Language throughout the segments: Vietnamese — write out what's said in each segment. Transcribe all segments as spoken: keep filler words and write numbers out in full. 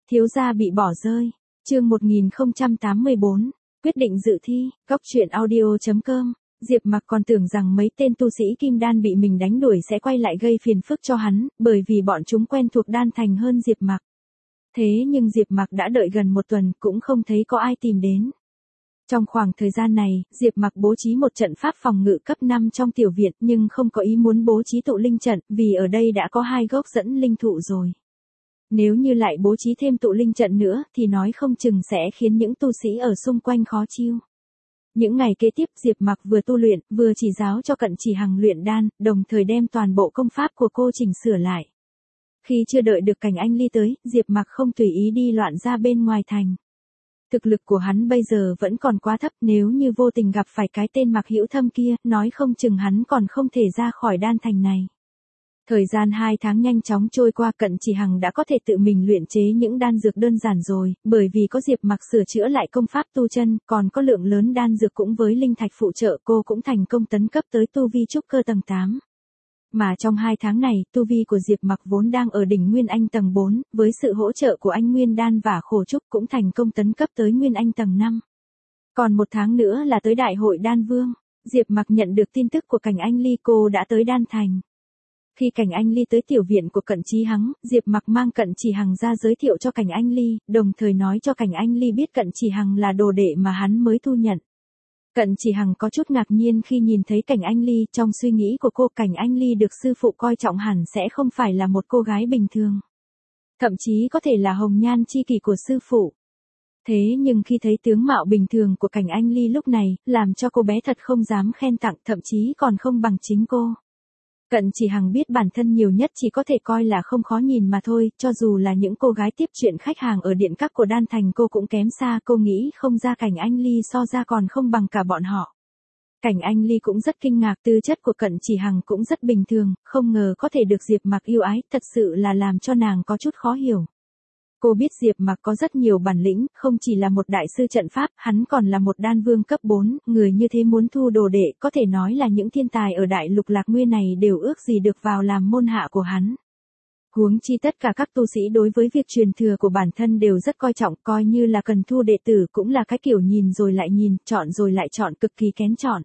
Thiếu gia bị bỏ rơi. Chương một nghìn không trăm tám mươi bốn. Quyết định dự thi. Góc truyện audio chấm com. Diệp Mặc còn tưởng rằng mấy tên tu sĩ kim đan bị mình đánh đuổi sẽ quay lại gây phiền phức cho hắn, bởi vì bọn chúng quen thuộc đan thành hơn Diệp Mặc. Thế nhưng Diệp Mặc đã đợi gần một tuần cũng không thấy có ai tìm đến. Trong khoảng thời gian này, Diệp Mặc bố trí một trận pháp phòng ngự cấp năm trong tiểu viện nhưng không có ý muốn bố trí tụ linh trận, vì ở đây đã có hai gốc dẫn linh thụ rồi. Nếu như lại bố trí thêm tụ linh trận nữa thì nói không chừng sẽ khiến những tu sĩ ở xung quanh khó chịu. Những ngày kế tiếp Diệp Mặc vừa tu luyện, vừa chỉ giáo cho Cận Chỉ Hằng luyện đan, đồng thời đem toàn bộ công pháp của cô chỉnh sửa lại. Khi chưa đợi được Cảnh Anh Ly tới, Diệp Mặc không tùy ý đi loạn ra bên ngoài thành. Thực lực của hắn bây giờ vẫn còn quá thấp, nếu như vô tình gặp phải cái tên Mạc Hữu Thâm kia, nói không chừng hắn còn không thể ra khỏi đan thành này. Thời gian hai tháng nhanh chóng trôi qua, Cận Chỉ Hằng đã có thể tự mình luyện chế những đan dược đơn giản rồi, bởi vì có Diệp Mặc sửa chữa lại công pháp tu chân, còn có lượng lớn đan dược cũng với linh thạch phụ trợ, cô cũng thành công tấn cấp tới tu vi trúc cơ tầng tám. Mà trong hai tháng này, tu vi của Diệp Mặc vốn đang ở đỉnh Nguyên Anh tầng bốn, với sự hỗ trợ của anh Nguyên Đan và Khổ Trúc cũng thành công tấn cấp tới Nguyên Anh tầng năm. Còn một tháng nữa là tới Đại hội Đan Vương, Diệp Mặc nhận được tin tức của Cảnh Anh Ly cô đã tới đan thành. Khi Cảnh Anh Ly tới tiểu viện của Cận Chí Hằng, Diệp Mặc mang Cận Chỉ Hằng ra giới thiệu cho Cảnh Anh Ly, đồng thời nói cho Cảnh Anh Ly biết Cận Chỉ Hằng là đồ đệ mà hắn mới thu nhận. Cận Chỉ Hằng có chút ngạc nhiên khi nhìn thấy Cảnh Anh Ly, trong suy nghĩ của cô Cảnh Anh Ly được sư phụ coi trọng hẳn sẽ không phải là một cô gái bình thường. Thậm chí có thể là hồng nhan chi kỷ của sư phụ. Thế nhưng khi thấy tướng mạo bình thường của Cảnh Anh Ly lúc này, làm cho cô bé thật không dám khen tặng, thậm chí còn không bằng chính cô. Cận Chỉ Hằng biết bản thân nhiều nhất chỉ có thể coi là không khó nhìn mà thôi, cho dù là những cô gái tiếp chuyện khách hàng ở điện các của đan thành cô cũng kém xa, cô nghĩ không ra Cảnh Anh Ly so ra còn không bằng cả bọn họ. Cảnh Anh Ly cũng rất kinh ngạc, tư chất của Cận Chỉ Hằng cũng rất bình thường, không ngờ có thể được Diệp Mặc yêu ái, thật sự là làm cho nàng có chút khó hiểu. Cô biết Diệp Mặc có rất nhiều bản lĩnh, không chỉ là một đại sư trận pháp, hắn còn là một đan vương cấp bốn, người như thế muốn thu đồ đệ, có thể nói là những thiên tài ở đại lục Lạc Nguyên này đều ước gì được vào làm môn hạ của hắn. Huống chi tất cả các tu sĩ đối với việc truyền thừa của bản thân đều rất coi trọng, coi như là cần thu đệ tử cũng là cái kiểu nhìn rồi lại nhìn, chọn rồi lại chọn, cực kỳ kén chọn.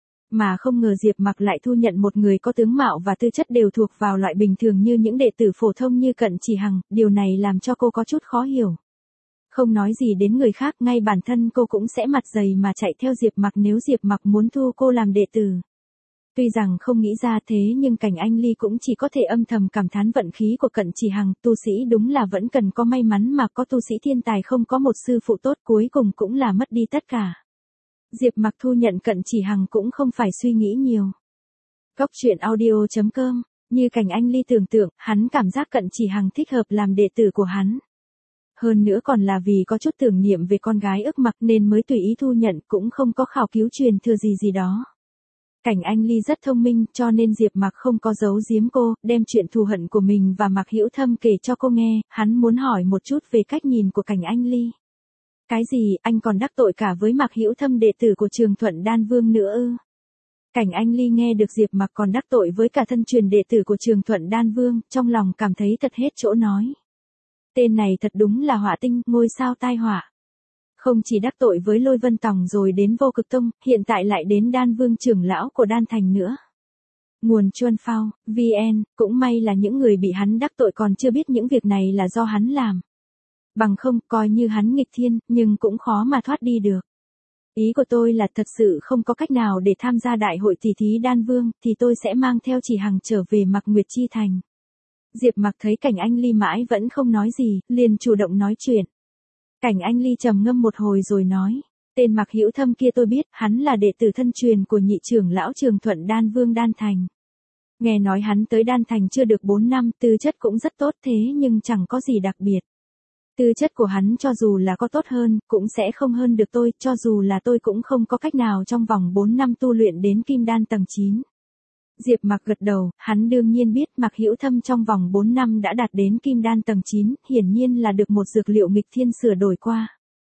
Mà không ngờ Diệp Mặc lại thu nhận một người có tướng mạo và tư chất đều thuộc vào loại bình thường như những đệ tử phổ thông như Cận Chỉ Hằng, điều này làm cho cô có chút khó hiểu. Không nói gì đến người khác, ngay bản thân cô cũng sẽ mặt dày mà chạy theo Diệp Mặc nếu Diệp Mặc muốn thu cô làm đệ tử. Tuy rằng không nghĩ ra thế nhưng Cảnh Anh Ly cũng chỉ có thể âm thầm cảm thán vận khí của Cận Chỉ Hằng, tu sĩ đúng là vẫn cần có may mắn mà có tu sĩ thiên tài không có một sư phụ tốt cuối cùng cũng là mất đi tất cả. Diệp Mặc thu nhận Cận Chỉ Hằng cũng không phải suy nghĩ nhiều. Góc truyện audio chấm com, như Cảnh Anh Ly tưởng tượng, hắn cảm giác Cận Chỉ Hằng thích hợp làm đệ tử của hắn. Hơn nữa còn là vì có chút tưởng niệm về con gái ức Mặc nên mới tùy ý thu nhận, cũng không có khảo cứu truyền thừa gì gì đó. Cảnh Anh Ly rất thông minh cho nên Diệp Mặc không có giấu giếm cô, đem chuyện thù hận của mình và Mạc Hữu Thâm kể cho cô nghe, hắn muốn hỏi một chút về cách nhìn của Cảnh Anh Ly. Cái gì, anh còn đắc tội cả với Mạc Hữu Thâm đệ tử của Trường Thuận Đan Vương nữa ư? Cảnh Anh Ly nghe được Diệp Mặc còn đắc tội với cả thân truyền đệ tử của Trường Thuận Đan Vương, trong lòng cảm thấy thật hết chỗ nói. Tên này thật đúng là họa tinh, ngôi sao tai họa. Không chỉ đắc tội với Lôi Vân Tòng rồi đến Vô Cực Tông, hiện tại lại đến Đan Vương trưởng lão của Đan Thành nữa. Nguồn Chuân Phao, vê en, cũng may là những người bị hắn đắc tội còn chưa biết những việc này là do hắn làm. Bằng không, coi như hắn nghịch thiên, nhưng cũng khó mà thoát đi được. Ý của tôi là thật sự không có cách nào để tham gia đại hội tỷ thí Đan Vương, thì tôi sẽ mang theo Chỉ Hằng trở về Mạc Nguyệt Chi Thành. Diệp Mặc thấy Cảnh Anh Ly mãi vẫn không nói gì, liền chủ động nói chuyện. Cảnh Anh Ly trầm ngâm một hồi rồi nói, tên Mạc Hữu Thâm kia tôi biết, hắn là đệ tử thân truyền của nhị trưởng lão Trường Thuận Đan Vương Đan Thành. Nghe nói hắn tới Đan Thành chưa được bốn năm, tư chất cũng rất tốt thế nhưng chẳng có gì đặc biệt. Tư chất của hắn cho dù là có tốt hơn, cũng sẽ không hơn được tôi, cho dù là tôi cũng không có cách nào trong vòng bốn năm tu luyện đến Kim Đan tầng chín. Diệp Mặc gật đầu, hắn đương nhiên biết Mạc Hữu Thâm trong vòng bốn năm đã đạt đến Kim Đan tầng chín, hiển nhiên là được một dược liệu nghịch thiên sửa đổi qua.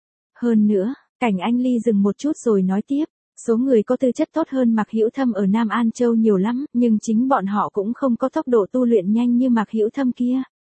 Hơn nữa, Cảnh Anh Ly dừng một chút rồi nói tiếp, số người có tư chất tốt hơn Mạc Hữu Thâm ở Nam An Châu nhiều lắm, nhưng chính bọn họ cũng không có tốc độ tu luyện nhanh như Mạc Hữu Thâm kia.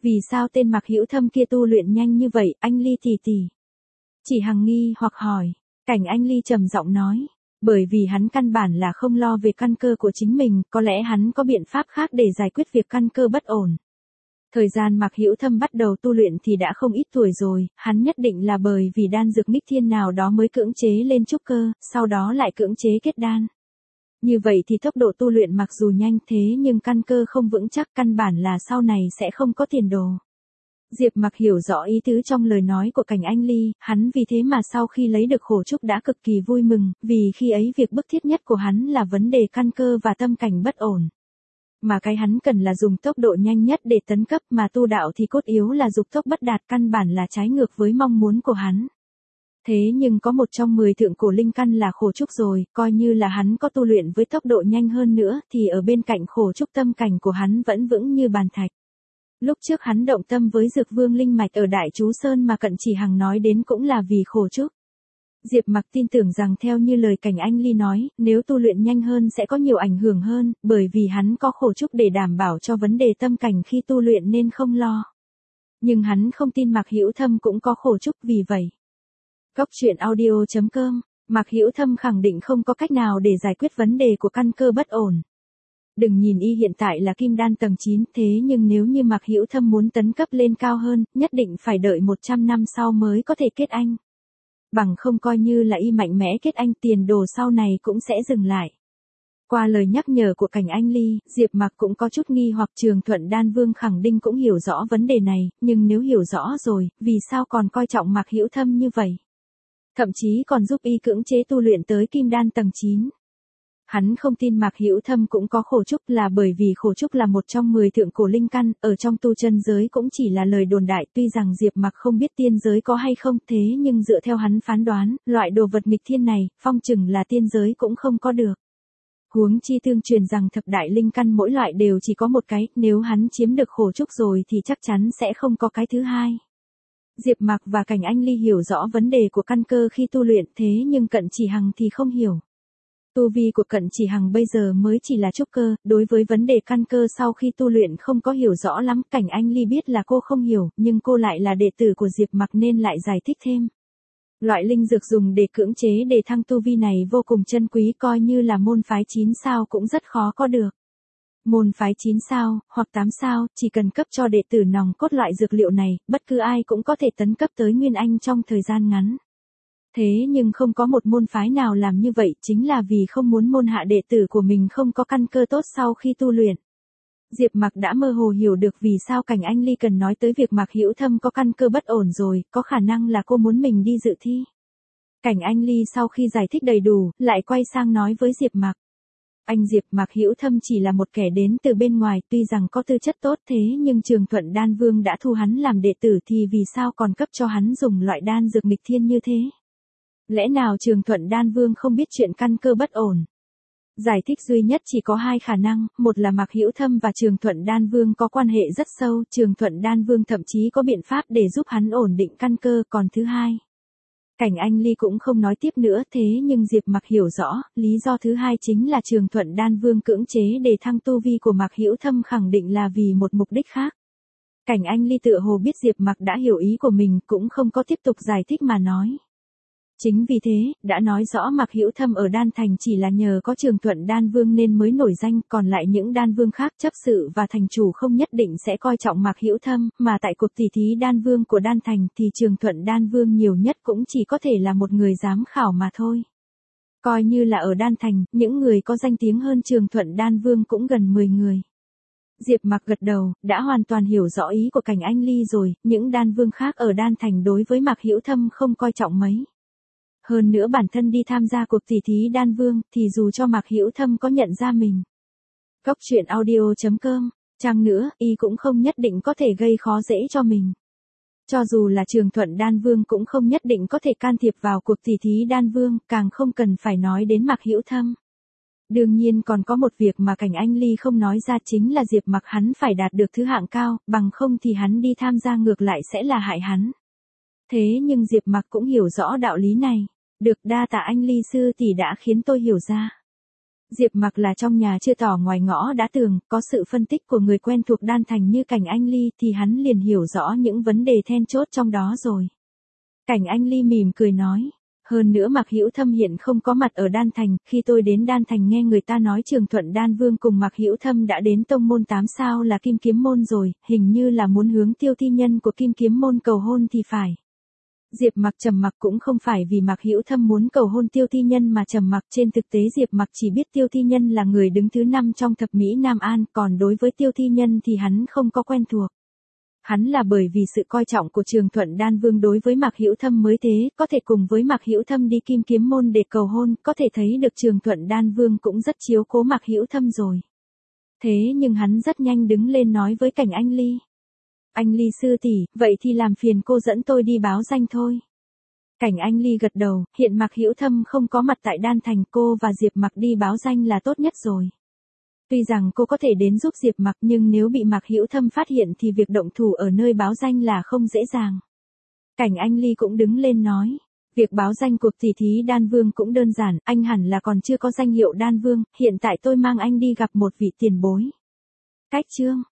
Vì sao tên Mạc Hữu Thâm kia tu luyện nhanh như vậy, anh Ly tỷ tỷ? Chỉ Hằng nghi hoặc hỏi. Cảnh Anh Ly trầm giọng nói. Bởi vì hắn căn bản là không lo về căn cơ của chính mình, có lẽ hắn có biện pháp khác để giải quyết việc căn cơ bất ổn. Thời gian Mạc Hữu Thâm bắt đầu tu luyện thì đã không ít tuổi rồi, hắn nhất định là bởi vì đan dược nghịch thiên nào đó mới cưỡng chế lên trúc cơ, sau đó lại cưỡng chế kết đan. Như vậy thì tốc độ tu luyện mặc dù nhanh thế nhưng căn cơ không vững chắc, căn bản là sau này sẽ không có tiền đồ. Diệp Mặc hiểu rõ ý tứ trong lời nói của Cảnh Anh Ly, hắn vì thế mà sau khi lấy được khổ trúc đã cực kỳ vui mừng, vì khi ấy việc bức thiết nhất của hắn là vấn đề căn cơ và tâm cảnh bất ổn. Mà cái hắn cần là dùng tốc độ nhanh nhất để tấn cấp, mà tu đạo thì cốt yếu là dục tốc bất đạt, căn bản là trái ngược với mong muốn của hắn. Thế nhưng có một trong mười thượng cổ linh căn là khổ trúc rồi, coi như là hắn có tu luyện với tốc độ nhanh hơn nữa thì ở bên cạnh khổ trúc tâm cảnh của hắn vẫn vững như bàn thạch. Lúc trước hắn động tâm với Dược Vương linh mạch ở Đại Chú Sơn mà Cận Chỉ Hằng nói đến cũng là vì khổ trúc. Diệp Mặc tin tưởng rằng theo như lời Cảnh Anh Ly nói, nếu tu luyện nhanh hơn sẽ có nhiều ảnh hưởng hơn, bởi vì hắn có khổ trúc để đảm bảo cho vấn đề tâm cảnh khi tu luyện nên không lo. Nhưng hắn không tin Mạc Hữu Thâm cũng có khổ trúc, vì vậy. Góc truyện audio chấm com, Mạc Hữu Thâm khẳng định không có cách nào để giải quyết vấn đề của căn cơ bất ổn. Đừng nhìn y hiện tại là kim đan tầng chín, thế nhưng nếu như Mạc Hữu Thâm muốn tấn cấp lên cao hơn, nhất định phải đợi một trăm năm sau mới có thể kết anh. Bằng không coi như là y mạnh mẽ kết anh, tiền đồ sau này cũng sẽ dừng lại. Qua lời nhắc nhở của Cảnh Anh Ly, Diệp Mặc cũng có chút nghi hoặc. Trường Thuận Đan Vương khẳng định cũng hiểu rõ vấn đề này, nhưng nếu hiểu rõ rồi, vì sao còn coi trọng Mạc Hữu Thâm như vậy? Thậm chí còn giúp y cưỡng chế tu luyện tới kim đan tầng chín. Hắn không tin Mạc Hữu Thâm cũng có khổ trúc là bởi vì khổ trúc là một trong mười thượng cổ linh căn, ở trong tu chân giới cũng chỉ là lời đồn đại, tuy rằng Diệp Mặc không biết tiên giới có hay không, thế nhưng dựa theo hắn phán đoán, loại đồ vật nghịch thiên này, phong chừng là tiên giới cũng không có được. Huống chi tương truyền rằng thập đại linh căn mỗi loại đều chỉ có một cái, nếu hắn chiếm được khổ trúc rồi thì chắc chắn sẽ không có cái thứ hai. Diệp Mặc và Cảnh Anh Ly hiểu rõ vấn đề của căn cơ khi tu luyện, thế nhưng Cận Chỉ Hằng thì không hiểu. Tu vi của Cận Chỉ Hằng bây giờ mới chỉ là trúc cơ, đối với vấn đề căn cơ sau khi tu luyện không có hiểu rõ lắm. Cảnh Anh Ly biết là cô không hiểu, nhưng cô lại là đệ tử của Diệp Mặc nên lại giải thích thêm. Loại linh dược dùng để cưỡng chế đề thăng tu vi này vô cùng chân quý, coi như là môn phái chín sao cũng rất khó có được. Môn phái chín sao, hoặc tám sao, chỉ cần cấp cho đệ tử nòng cốt loại dược liệu này, bất cứ ai cũng có thể tấn cấp tới Nguyên Anh trong thời gian ngắn. Thế nhưng không có một môn phái nào làm như vậy, chính là vì không muốn môn hạ đệ tử của mình không có căn cơ tốt sau khi tu luyện. Diệp Mặc đã mơ hồ hiểu được vì sao Cảnh Anh Ly cần nói tới việc Mạc Hữu Thâm có căn cơ bất ổn rồi, có khả năng là cô muốn mình đi dự thi. Cảnh Anh Ly sau khi giải thích đầy đủ, lại quay sang nói với Diệp Mặc. Anh Diệp, Mạc Hữu Thâm chỉ là một kẻ đến từ bên ngoài, tuy rằng có tư chất tốt thế nhưng Trường Thuận Đan Vương đã thu hắn làm đệ tử thì vì sao còn cấp cho hắn dùng loại đan dược nghịch thiên như thế? Lẽ nào Trường Thuận Đan Vương không biết chuyện căn cơ bất ổn? Giải thích duy nhất chỉ có hai khả năng, một là Mạc Hữu Thâm và Trường Thuận Đan Vương có quan hệ rất sâu, Trường Thuận Đan Vương thậm chí có biện pháp để giúp hắn ổn định căn cơ, còn thứ hai. Cảnh Anh Ly cũng không nói tiếp nữa, thế nhưng Diệp Mặc hiểu rõ, lý do thứ hai chính là Trường Thuận Đan Vương cưỡng chế để thăng tu vi của Mạc Hữu Thâm khẳng định là vì một mục đích khác. Cảnh Anh Ly tựa hồ biết Diệp Mặc đã hiểu ý của mình, cũng không có tiếp tục giải thích mà nói. Chính vì thế, đã nói rõ Mạc Hữu Thâm ở Đan Thành chỉ là nhờ có Trường Thuận Đan Vương nên mới nổi danh, còn lại những đan vương khác chấp sự và thành chủ không nhất định sẽ coi trọng Mạc Hữu Thâm, mà tại cuộc tỷ thí đan vương của Đan Thành thì Trường Thuận Đan Vương nhiều nhất cũng chỉ có thể là một người giám khảo mà thôi. Coi như là ở Đan Thành, những người có danh tiếng hơn Trường Thuận Đan Vương cũng gần mười người. Diệp Mặc gật đầu, đã hoàn toàn hiểu rõ ý của Cảnh Anh Ly rồi, những đan vương khác ở Đan Thành đối với Mạc Hữu Thâm không coi trọng mấy. Hơn nữa bản thân đi tham gia cuộc tỷ thí đan vương, thì dù cho Mạc Hữu Thâm có nhận ra mình. Góc truyện audio chấm com, chăng nữa, y cũng không nhất định có thể gây khó dễ cho mình. Cho dù là Trường Thuận Đan Vương cũng không nhất định có thể can thiệp vào cuộc tỷ thí đan vương, càng không cần phải nói đến Mạc Hữu Thâm. Đương nhiên còn có một việc mà Cảnh Anh Ly không nói ra, chính là Diệp Mặc hắn phải đạt được thứ hạng cao, bằng không thì hắn đi tham gia ngược lại sẽ là hại hắn. Thế nhưng Diệp Mặc cũng hiểu rõ đạo lý này. Được, đa tạ anh Ly sư tỷ đã khiến tôi hiểu ra. Diệp Mặc là trong nhà chưa tỏ ngoài ngõ đã tường, có sự phân tích của người quen thuộc Đan Thành như Cảnh Anh Ly thì hắn liền hiểu rõ những vấn đề then chốt trong đó rồi. Cảnh Anh Ly mỉm cười nói, hơn nữa Mạc Hữu Thâm hiện không có mặt ở Đan Thành, khi tôi đến Đan Thành nghe người ta nói Trường Thuận Đan Vương cùng Mạc Hữu Thâm đã đến tông môn tám sao là Kim Kiếm môn rồi, hình như là muốn hướng Tiêu Thi Nhân của Kim Kiếm môn cầu hôn thì phải. Diệp Mặc trầm mặc, cũng không phải vì Mạc Hữu Thâm muốn cầu hôn Tiêu Thi Nhân mà trầm mặc, trên thực tế Diệp Mặc chỉ biết Tiêu Thi Nhân là người đứng thứ năm trong thập mỹ Nam An, còn đối với Tiêu Thi Nhân thì hắn không có quen thuộc. Hắn là bởi vì sự coi trọng của Trường Thuận Đan Vương đối với Mạc Hữu Thâm mới thế, có thể cùng với Mạc Hữu Thâm đi Kim Kiếm môn để cầu hôn, có thể thấy được Trường Thuận Đan Vương cũng rất chiếu cố Mạc Hữu Thâm rồi. Thế nhưng hắn rất nhanh đứng lên nói với Cảnh Anh Ly. Anh Ly sư tỷ, vậy thì làm phiền cô dẫn tôi đi báo danh thôi. Cảnh Anh Ly gật đầu, hiện Mạc Hữu Thâm không có mặt tại Đan Thành, cô và Diệp Mặc đi báo danh là tốt nhất rồi. Tuy rằng cô có thể đến giúp Diệp Mặc nhưng nếu bị Mạc Hữu Thâm phát hiện thì việc động thủ ở nơi báo danh là không dễ dàng. Cảnh Anh Ly cũng đứng lên nói, việc báo danh cuộc tỷ thí Đan Vương cũng đơn giản, anh hẳn là còn chưa có danh hiệu Đan Vương, hiện tại tôi mang anh đi gặp một vị tiền bối. Cách chương